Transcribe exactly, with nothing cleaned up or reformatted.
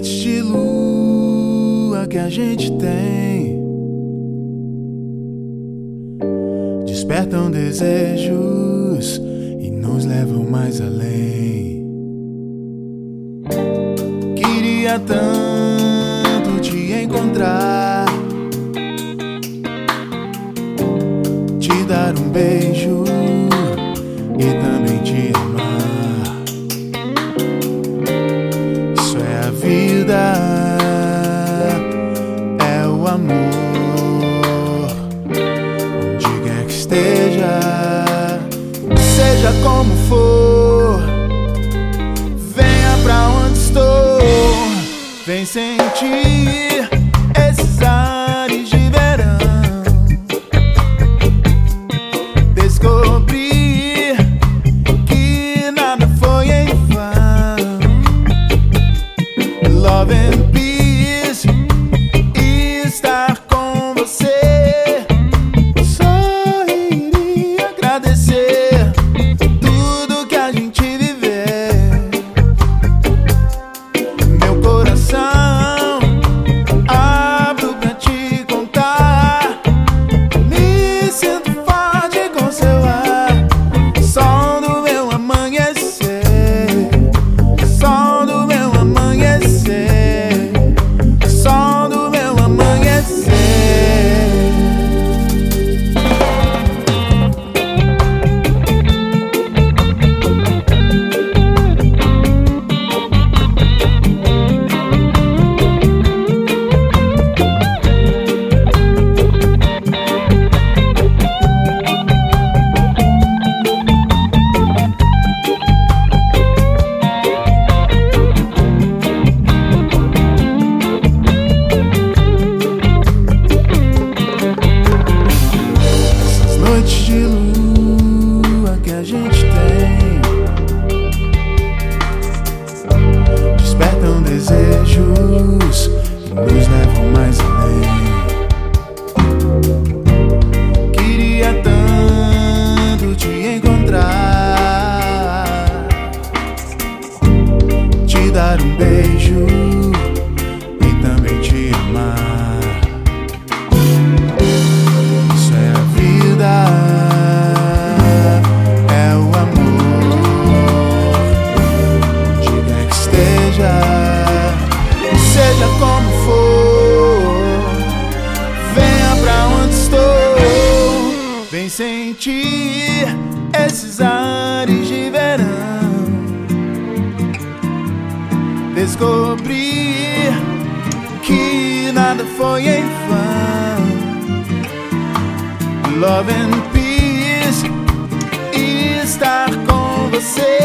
noites de lua que a gente tem despertam desejos e nos levam mais além. Queria tanto te encontrar, te dar um beijo e também te amar. Isso é a vida, é o amor. Onde quer que esteja, seja como for, venha pra onde estou. Vem sentir esses ares de verão, descobrir que nada foi em vão. Love and peace, e estar com você. Só iria agradecer tudo que a gente viver. Meu coração abro pra te contar. Me sinto forte com seu ar. Sol do meu amanhecer, sol do meu amanhecer, sol do meu amanhecer. Essas noites de lua que a gente tem despertam desejos e nos levam mais além. Queria tanto te encontrar, te dar um beijo e também te amar. Isso é a vida, é o amor. Onde quer que esteja, seja como for, venha pra onde estou. Vem sentir esses ares de verão, descobrir que nada foi em vão. Love and peace, e estar com você.